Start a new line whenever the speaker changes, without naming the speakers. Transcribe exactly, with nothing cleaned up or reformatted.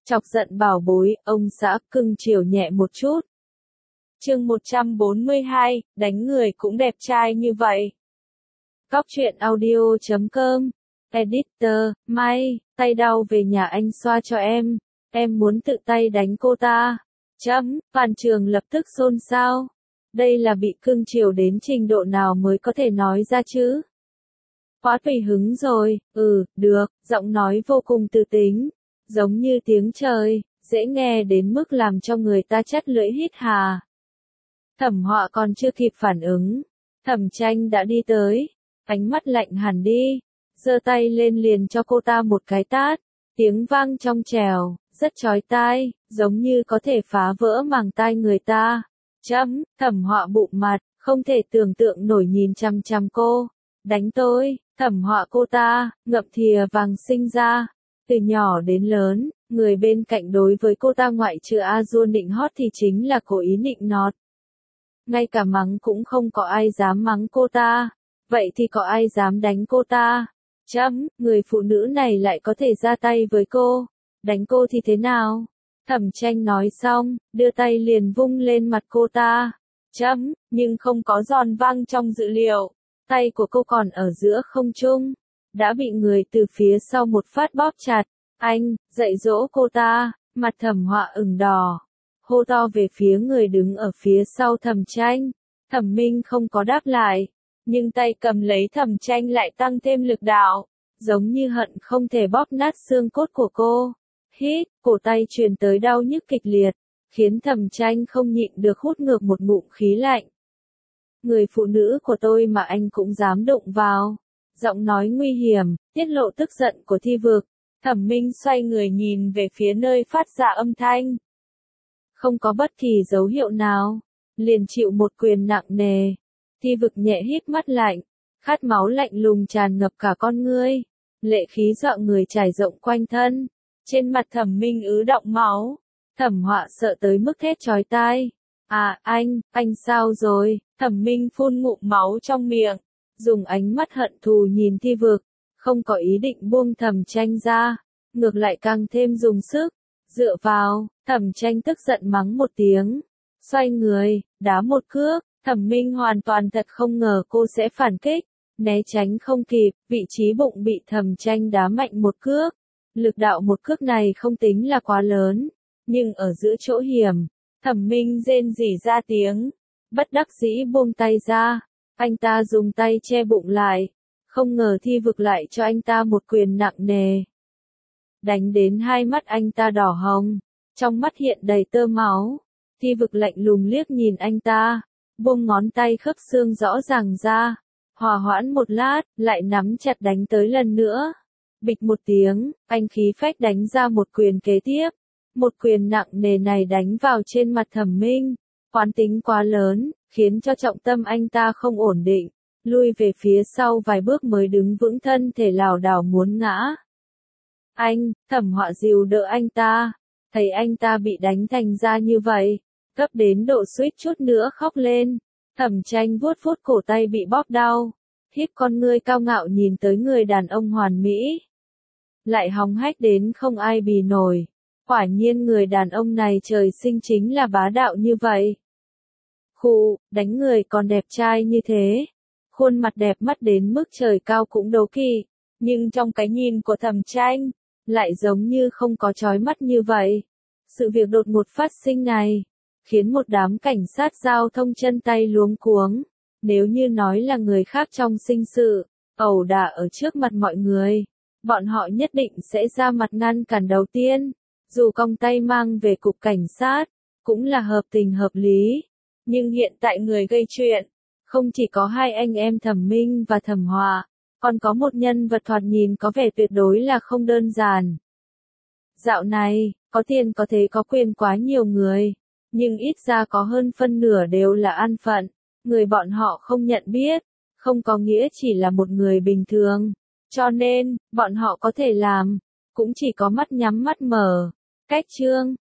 Chọc giận bảo bối, ông xã cưng chiều nhẹ một chút. Chương một trăm bốn mươi hai, đánh người cũng đẹp trai như vậy. Cóc truyện audio chấm com, Editor, May, tay đau về nhà anh xoa cho em, em muốn tự tay đánh cô ta. Chấm, toàn trường lập tức xôn xao. Đây là bị cưng chiều đến trình độ nào mới có thể nói ra chứ? Quá tùy hứng rồi, ừ, được, giọng nói vô cùng từ tính, giống như tiếng trời, dễ nghe đến mức làm cho người ta chắt lưỡi hít hà. Thẩm Họa còn chưa kịp phản ứng, Thẩm Tranh đã đi tới, ánh mắt lạnh hẳn đi, giơ tay lên liền cho cô ta một cái tát, tiếng vang trong trẻo, rất chói tai, giống như có thể phá vỡ màng tai người ta. Chấm, Thẩm Họa bụng mặt, không thể tưởng tượng nổi nhìn chăm chăm cô. Đánh tôi, Thẩm Họa cô ta, ngậm thìa vàng sinh ra. Từ nhỏ đến lớn, người bên cạnh đối với cô ta ngoại trừ A Du nịnh hót thì chính là cố ý nịnh nọt. Ngay cả mắng cũng không có ai dám mắng cô ta. Vậy thì có ai dám đánh cô ta? Chấm, người phụ nữ này lại có thể ra tay với cô. Đánh cô thì thế nào? Thẩm Tranh nói xong, đưa tay liền vung lên mặt cô ta. Chấm, nhưng không có giòn vang trong dự liệu. Tay của cô còn ở giữa không trung. Đã bị người từ phía sau một phát bóp chặt. Anh, dạy dỗ cô ta, mặt Thẩm Họa ửng đỏ. Hô to về phía người đứng ở phía sau Thẩm Tranh. Thẩm Minh không có đáp lại. Nhưng tay cầm lấy Thẩm Tranh lại tăng thêm lực đạo. Giống như hận không thể bóp nát xương cốt của cô. Hít, cổ tay truyền tới đau nhức kịch liệt. Khiến Thẩm Tranh không nhịn được hút ngược một ngụm khí lạnh. Người phụ nữ của tôi mà anh cũng dám đụng vào. Giọng nói nguy hiểm, tiết lộ tức giận của Thi Vực. Thẩm Minh xoay người nhìn về phía nơi phát ra âm thanh. Không có bất kỳ dấu hiệu nào. Liền chịu một quyền nặng nề. Thi Vực nhẹ híp mắt lạnh. Khát máu lạnh lùng tràn ngập cả con ngươi. Lệ khí dọa người trải rộng quanh thân. Trên mặt Thẩm Minh ứ đọng máu. Thẩm Họa sợ tới mức thét chói tai. À, anh, anh sao rồi? Thẩm Minh phun ngụm máu trong miệng. Dùng ánh mắt hận thù nhìn Thi Vực. Không có ý định buông Thẩm Tranh ra. Ngược lại càng thêm dùng sức. Dựa vào, Thẩm Tranh tức giận mắng một tiếng. Xoay người, đá một cước. Thẩm Minh hoàn toàn thật không ngờ cô sẽ phản kích. Né tránh không kịp, vị trí bụng bị Thẩm Tranh đá mạnh một cước. Lực đạo một cước này không tính là quá lớn. Nhưng ở giữa chỗ hiểm, Thẩm Minh rên rỉ ra tiếng. Bất đắc dĩ buông tay ra. Anh ta dùng tay che bụng lại. Không ngờ Thi Vực lại cho anh ta một quyền nặng nề. Đánh đến hai mắt anh ta đỏ hồng. Trong mắt hiện đầy tơ máu. Thi Vực lạnh lùng liếc nhìn anh ta. Buông ngón tay khớp xương rõ ràng ra. Hòa hoãn một lát, lại nắm chặt đánh tới lần nữa. Bịch một tiếng, anh khí phách đánh ra một quyền kế tiếp. Một quyền nặng nề này đánh vào trên mặt Thẩm Minh. Quán tính quá lớn, khiến cho trọng tâm anh ta không ổn định. Lui về phía sau vài bước mới đứng vững thân thể lảo đảo muốn ngã. Anh, Thẩm Họa dìu đỡ anh ta. Thấy anh ta bị đánh thành ra như vậy. Gấp đến độ suýt chút nữa khóc lên. Thẩm Tranh vuốt vuốt cổ tay bị bóp đau. Híp con ngươi cao ngạo nhìn tới người đàn ông hoàn mỹ. Lại hóng hách đến không ai bì nổi. Quả nhiên người đàn ông này trời sinh chính là bá đạo như vậy. Khụ, đánh người còn đẹp trai như thế. Khuôn mặt đẹp mắt đến mức trời cao cũng đố kỵ. Nhưng trong cái nhìn của Thẩm Tranh, lại giống như không có chói mắt như vậy. Sự việc đột ngột phát sinh này, khiến một đám cảnh sát giao thông chân tay luống cuống. Nếu như nói là người khác trong sinh sự, ẩu đả ở trước mặt mọi người, bọn họ nhất định sẽ ra mặt ngăn cản đầu tiên. Dù cong tay mang về cục cảnh sát, cũng là hợp tình hợp lý. Nhưng hiện tại người gây chuyện, không chỉ có hai anh em Thẩm Minh và Thẩm Họa, còn có một nhân vật thoạt nhìn có vẻ tuyệt đối là không đơn giản. Dạo này, có tiền có thế có quyền quá nhiều người, nhưng ít ra có hơn phân nửa đều là an phận. Người bọn họ không nhận biết, không có nghĩa chỉ là một người bình thường. Cho nên, bọn họ có thể làm, cũng chỉ có mắt nhắm mắt mở. Cách chương